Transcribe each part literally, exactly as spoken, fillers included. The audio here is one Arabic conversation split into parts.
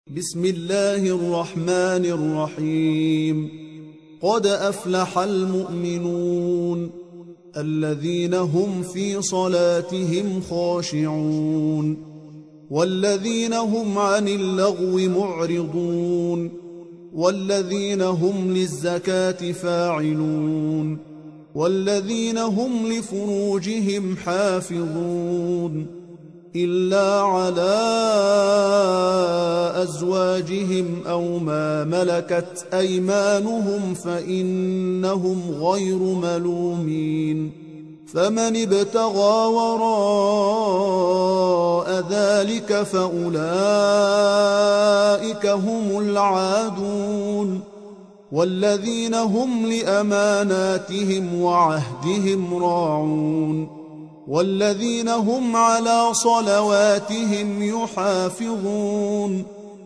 بسم الله الرحمن الرحيم. قد أفلح المؤمنون الذين هم في صلاتهم خاشعون والذين هم عن اللغو معرضون والذين هم للزكاة فاعلون والذين هم لفروجهم حافظون إلا على أزواجهم أو ما ملكت أيمانهم فإنهم غير ملومين. فمن ابتغى وراء ذلك فأولئك هم العادون والذين هم لأماناتهم وعهدهم راعون والذين هم على صلواتهم يحافظون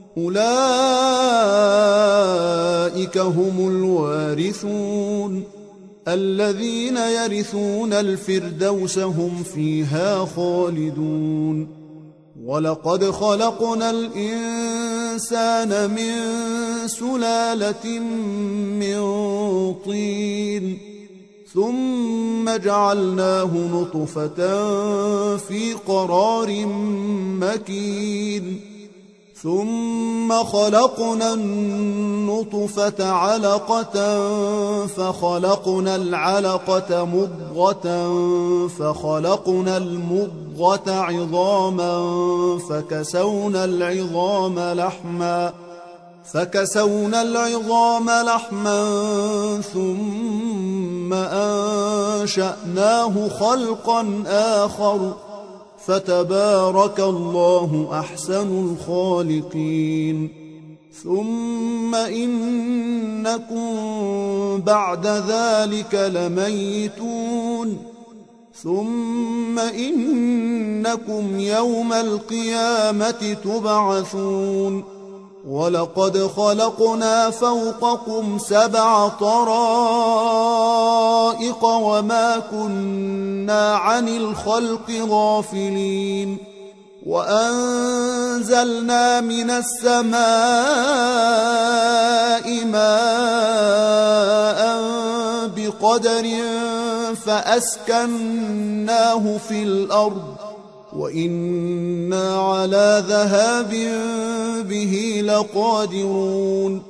أولئك هم الوارثون الذين يرثون الفردوس هم فيها خالدون. ولقد خلقنا الإنسان من سلالة من طين ثم جعلناه نطفة في قرار مكين ثم خلقنا النطفة علقة فخلقنا العلقة مضغة فخلقنا المضغة عظاما فكسونا العظام لحما فكسونا العظام لحما ثم أنشأناه خلقا آخر فتبارك الله أحسن الخالقين. ثم إنكم بعد ذلك لميتون ثم إنكم يوم القيامة تبعثون. ولقد خلقنا فوقكم سبع طرائق وما كنا عن الخلق غافلين وأنزلنا من السماء ماء بقدر فأسكناه في الأرض وإنا على ذهاب به لقادرون.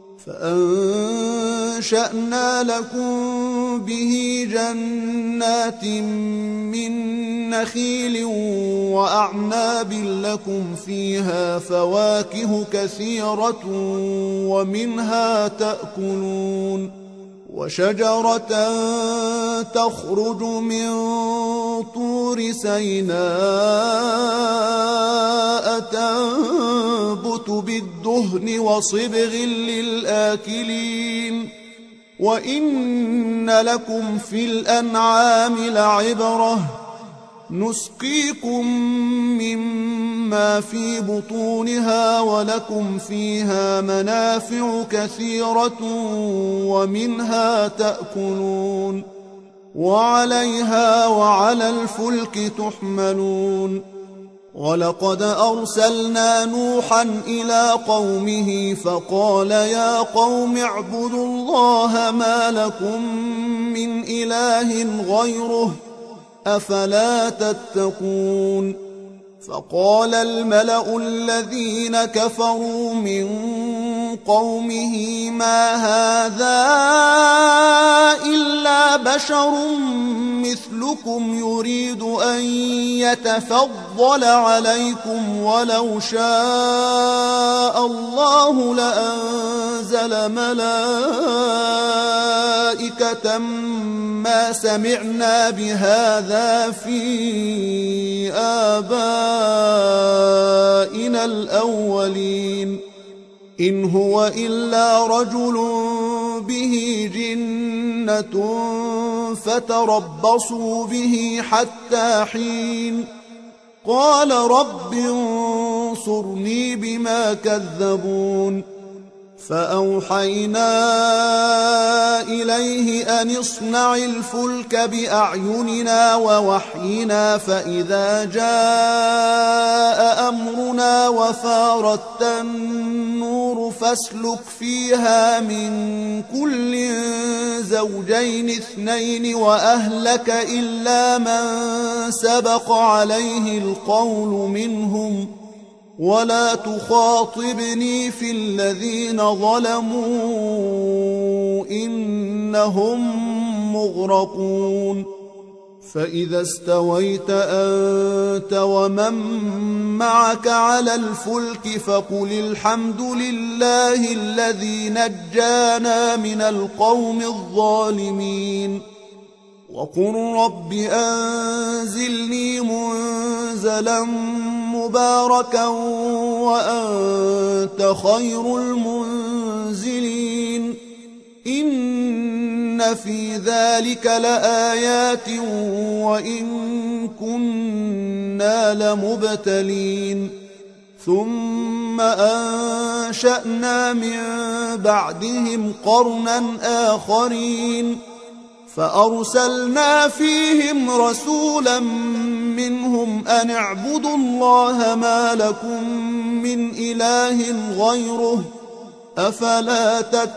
فأنشأنا لكم به جنات من نخيل وأعناب لكم فيها فواكه كثيرة ومنها تأكلون وشجرة تخرج من طور سيناء تنبت بالدهن وصبغ للآكلين وإن لكم في الأنعام لعبرة نسقيكم مما في بطونها ولكم فيها منافع كثيرة ومنها تأكلون وعليها وعلى الفلك تحملون. ولقد أرسلنا نوحا إلى قومه فقال يا قوم اعبدوا الله ما لكم من إله غيره أفلا تتقون. فقال الملأ الذين كفروا من قومه ما هذا إلا بشر مثلكم يريد أن يتفضل عليكم ولو شاء الله لأنزل ملائكة ما سمعنا بهذا في آبائنا الأولين إن هو إلا رجل به جنة فتربصوا به حتى حين. قال رب انصرني بما كذبون. فأوحينا إليه أن اصنع الفلك بأعيننا ووحينا فإذا جاء أمرنا فلما وفارت النور فاسلك فيها من كل زوجين اثنين وأهلك إلا من سبق عليه القول منهم ولا تخاطبني في الذين ظلموا إنهم مغرقون فإذا استويت أنت ومن معك على الفلك فقل الحمد لله الذي نجانا من القوم الظالمين وقل رب أنزلني منزلا مباركا وأنت خير المنزلين إن في ذلك لآيات وإن كنا لمبتلين ثم أنشأنا من بعدهم قرنا آخرين فأرسلنا فيهم رسولا منهم أن اعبدوا الله ما لكم من إله غيره أفلا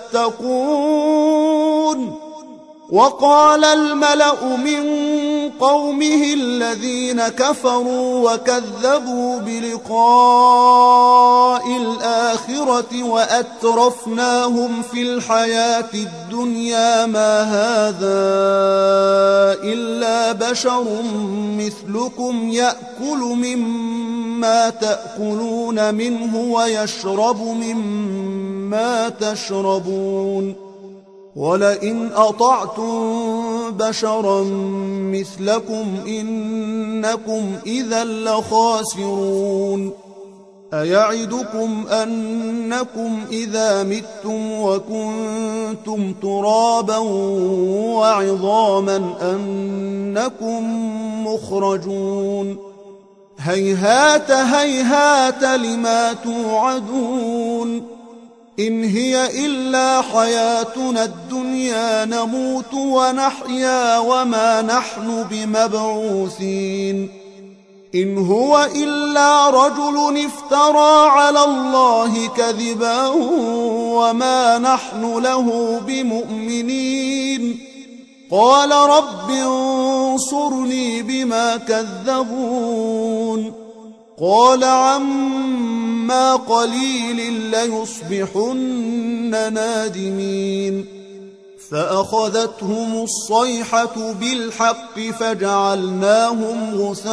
تتقون وقال الملأ من قومه الذين كفروا وكذبوا بلقاء الآخرة وأترفناهم في الحياة الدنيا ما هذا إلا بشر مثلكم يأكل مما تأكلون منه ويشرب مما تشربون ولئن أطعتم بشرا مثلكم إنكم إذا لخاسرون أيعدكم أنكم إذا متم وكنتم ترابا وعظاما أنكم مخرجون هيهات هيهات لما توعدون إن هي إلا حياتنا الدنيا نموت ونحيا وما نحن بمبعوثين إن هو إلا رجل افترى على الله كذبا وما نحن له بمؤمنين قال رب انصرني بما كذبون قال عما قليل ليصبحن نادمين فأخذتهم الصيحة بالحق فجعلناهم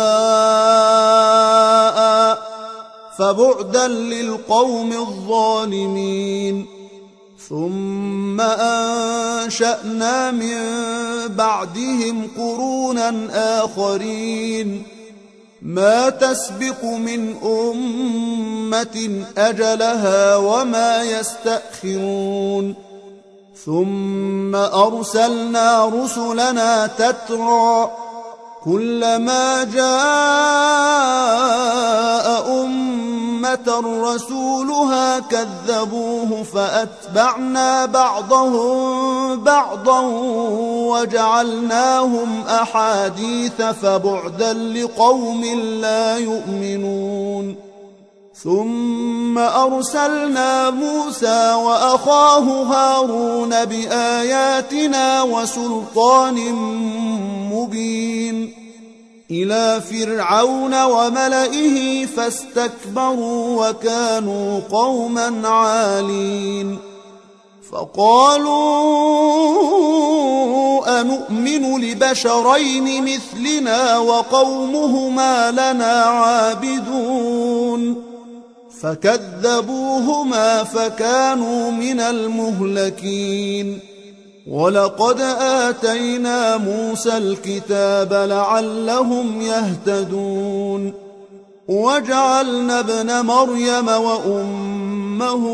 غثاء فبعدا للقوم الظالمين ثم أنشأنا من بعدهم قرونا آخرين ما تسبق من أمة أجلها وما يستأخرون ثم أرسلنا رسلنا تترى كلما جاء أمة رسولها كذبوه فأتبعنا بعضهم بعضا وجعلناهم أحاديث فبعدا لقوم لا يؤمنون ثم أرسلنا موسى وأخاه هارون بآياتنا وسلطان مبين إلى فرعون وملئه فاستكبروا وكانوا قوما عالين فقالوا أنؤمن لبشرين مثلنا وقومهما لنا عابدون فكذبوهما فكانوا من المهلكين ولقد آتينا موسى الكتاب لعلهم يهتدون وجعلنا ابن مريم وأمه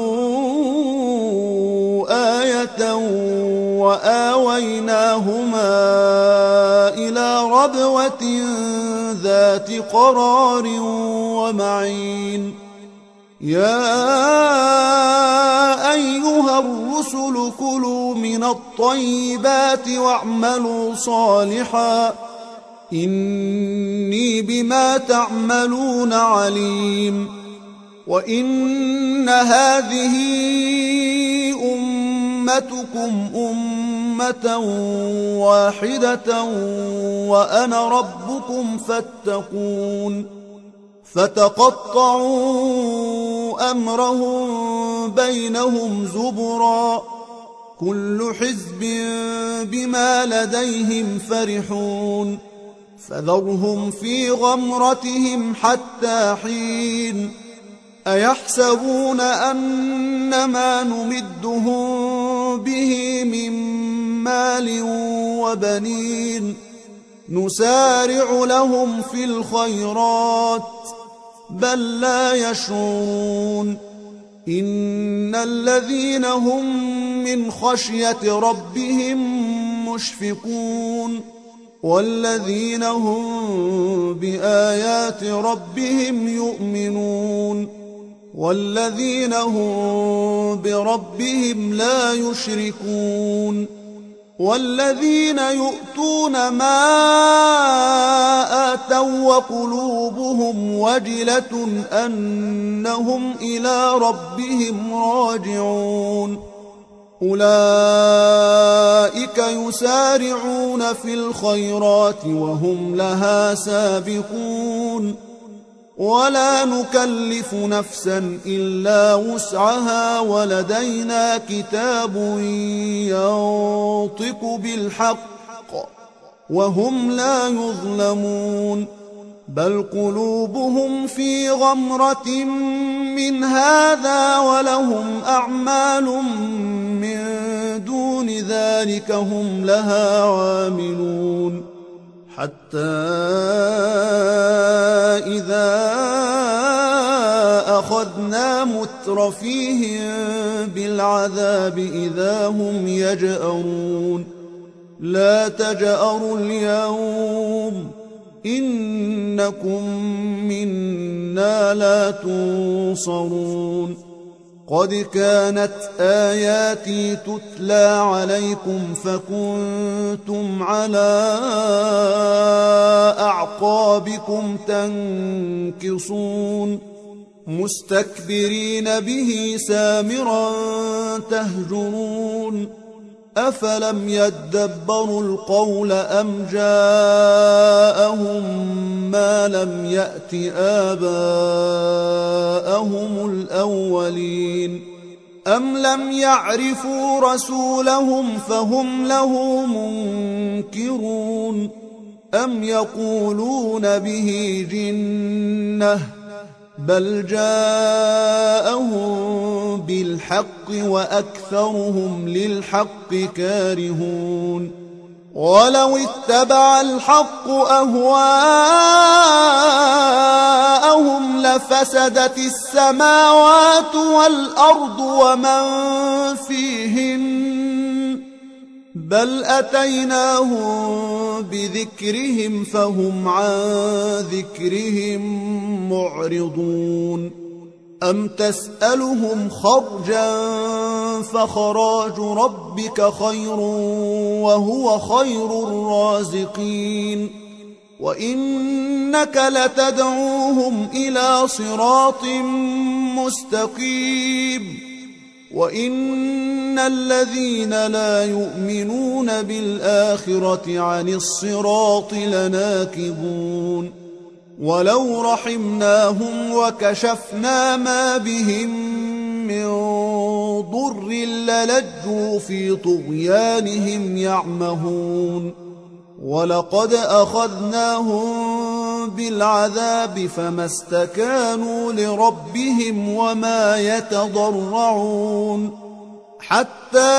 آية وآويناهما إلى ربوة ذات قرار ومعين يا أيها الرسل كلوا من الطيبات واعملوا صالحا إني بما تعملون عليم وإن هذه أمتكم أمة واحدة وأنا ربكم فاتقون فتقطعوا أمرهم بينهم زبرا كل حزب بما لديهم فرحون فذرهم في غمرتهم حتى حين أيحسبون أن ما نمدهم به من مال وبنين نسارع لهم في الخيرات بل لا يشعرون إن الذين هم من خشية ربهم مشفقون والذين هم بآيات ربهم يؤمنون والذين هم بربهم لا يشركون والذين يؤتون ما آتوا وقلوبهم وجلة أنهم إلى ربهم راجعون أولئك يسارعون في الخيرات وهم لها سابقون ولا نكلف نفسا إلا وسعها ولدينا كتاب ينطق بالحق وهم لا يظلمون بل قلوبهم في غمرة من هذا ولهم أعمال من دون ذلك هم لها عاملون حتى إذا أخذنا مترفيهم بالعذاب إذا هم يجأرون لا تجأروا اليوم إنكم منا لا تنصرون قد كانت آياتي تتلى عليكم فكنتم على أعقابكم تنكصون مستكبرين به سامرا تهجرون أفلم يدبروا القول أم جاءهم ما لم يأت آباءهم الأولين أم لم يعرفوا رسولهم فهم له منكرون أم يقولون به جنة بل جاءهم بالحق وأكثرهم للحق كارهون ولو اتبع الحق أهواءهم لفسدت السماوات والأرض ومن فيهن بل أتيناهم بذكرهم فهم عن ذكرهم معرضون أم تسألهم خرجا فخراج ربك خير وهو خير الرازقين وإنك لتدعوهم إلى صراط مستقيم وإن الذين لا يؤمنون بالآخرة عن الصراط لناكبون ولو رحمناهم وكشفنا ما بهم من ضر للجوا في طغيانهم يعمهون ولقد أخذناهم بالعذاب فما استكانوا لربهم وما يتضرعون حتى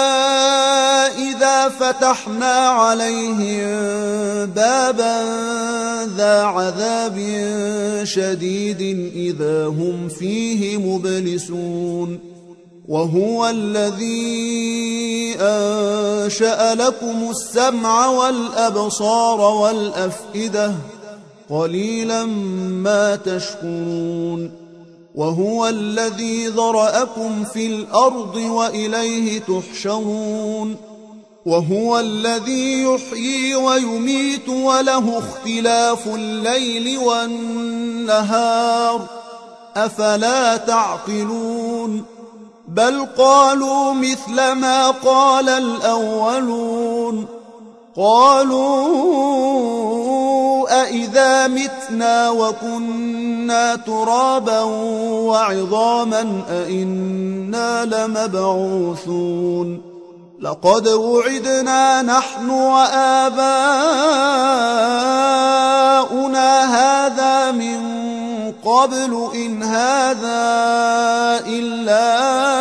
إذا فتحنا عليهم بابا ذا عذاب شديد إذا هم فيه مبلسون وهو الذي أنشأ لكم السمع والأبصار والأفئدة قليلا ما تشكرون وهو الذي ذرأكم في الأرض وإليه تحشرون وهو الذي يحيي ويميت وله اختلاف الليل والنهار أفلا تعقلون بل قالوا مثل ما قال الأولون قالوا أإذا متنا وكنا ترابا وعظاما أإنا لمبعوثون لقد وعدنا نحن وآباؤنا هذا من قبل إن هذا إلا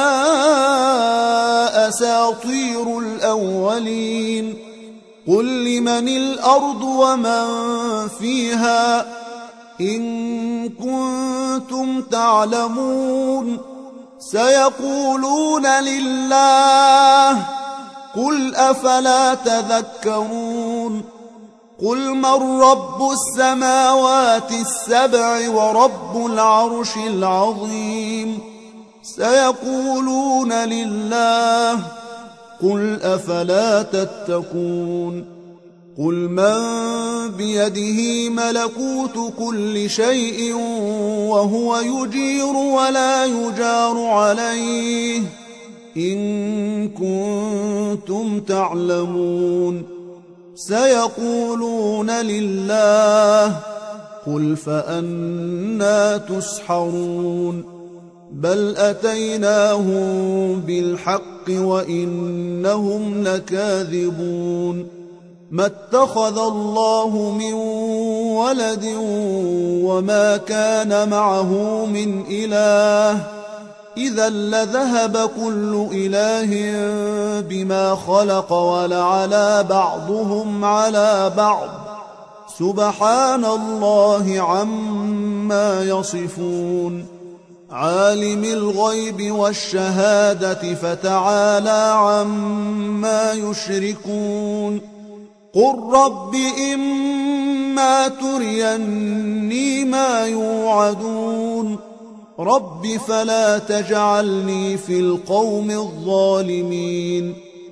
أساطير الأولين قل لمن الأرض ومن فيها إن كنتم تعلمون سيقولون لله قل أفلا تذكرون قل من رب السماوات السبع ورب العرش العظيم سيقولون لله قل أفلا تتقون قل من بيده ملكوت كل شيء وهو يجير ولا يجار عليه إن كنتم تعلمون سيقولون لله قل فأنى تسحرون بل أتيناهم بالحق وإنهم لكاذبون ما اتخذ الله من ولد وما كان معه من إله إذا لذهب كل إله بما خلق ولعلى بعضهم على بعض سبحان الله عما يصفون عالم الغيب والشهادة فتعالى عما يشركون قل رب إما تريني ما يوعدون رب فلا تجعلني في القوم الظالمين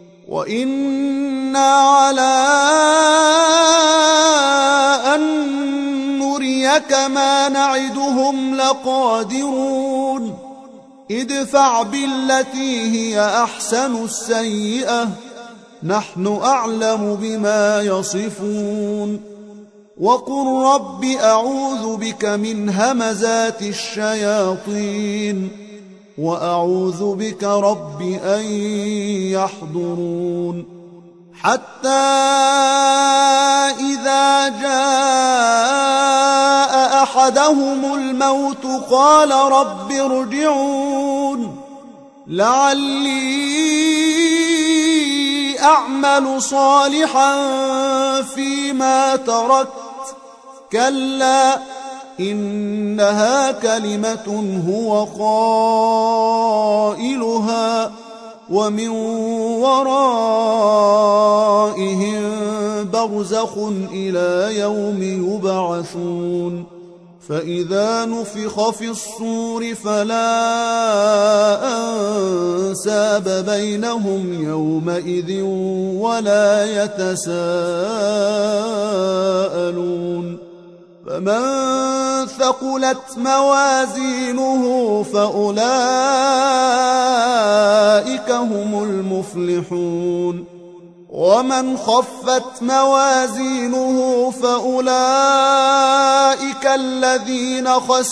وإنا على أن نريك ما نعدهم لقادرون ادفع بالتي هي أحسن السيئة نحن أعلم بما يصفون وقل رب أعوذ بك من همزات الشياطين وأعوذ بك رب أن يحضرون حتى إذا جاء أحدهم الموت قال رب ارجعون لعلي أعمل صالحا فيما تركت كلا إنها كلمة هو قائلها ومن ورائهم برزخ إلى يوم يبعثون فإذا نفخ في الصور فلا أنساب بينهم يومئذ ولا يتساءلون فمن ثقلت موازينه فأولئك هم المفلحون ومن خفت موازينه فأولئك الذين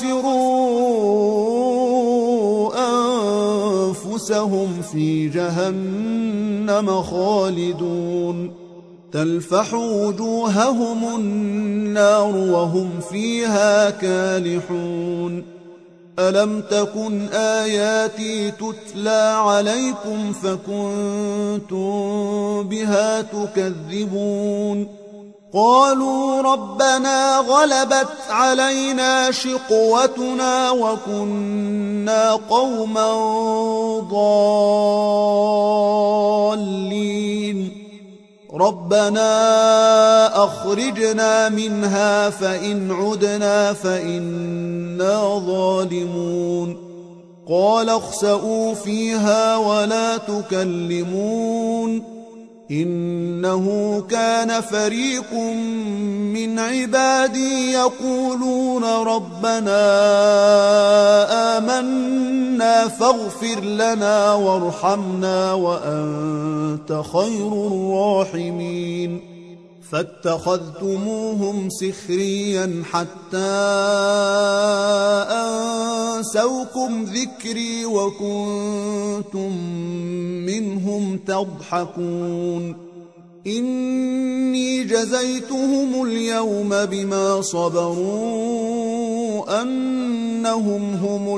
خسروا أنفسهم في جهنم خالدون تلفح وجوههم النار وهم فيها كالحون ألم تكن آياتي تتلى عليكم فكنتم بها تكذبون قالوا ربنا غلبت علينا شقوتنا وكنا قوما ضالين ربنا أخرجنا منها فإن عدنا فإنا ظالمون قال اخسئوا فيها ولا تكلمون إنه كان فريق من عبادي يقولون ربنا آمنا فاغفر لنا وارحمنا وأنت خير الراحمين فاتخذتموهم سخريا حتى أنسوكم ذكري وكنتم منهم تضحكون إني جزيتهم اليوم بما صبروا أنهم هم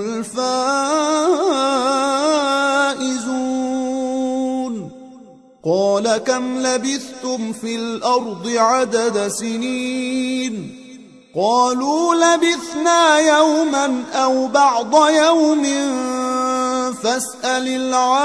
الفائزون قال كم لبثتم في الأرض عدد سنين قالوا لبثنا يوما أو بعض يوم فاسأل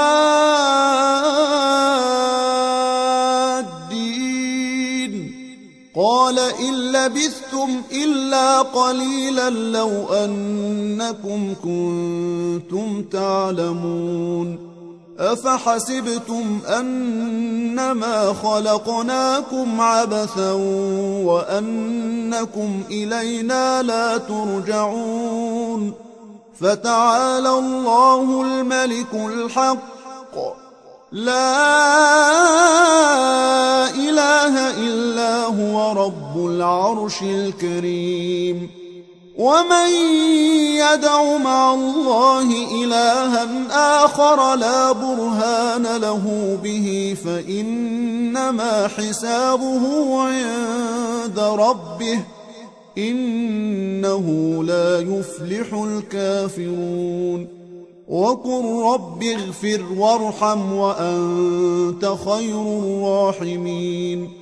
العادين قال إن لبثتم إلا قليلا لو أنكم كنتم تعلمون أفحسبتم أنما خلقناكم عبثا وأنكم إلينا لا ترجعون فتعالى الله الملك الحق لا إله إلا هو رب العرش الكريم ومن يدع مع الله إلها آخر لا برهان له به فإنما حسابه عند ربه إنه لا يفلح الكافرون وقل رب اغفر وارحم وأنت خير الراحمين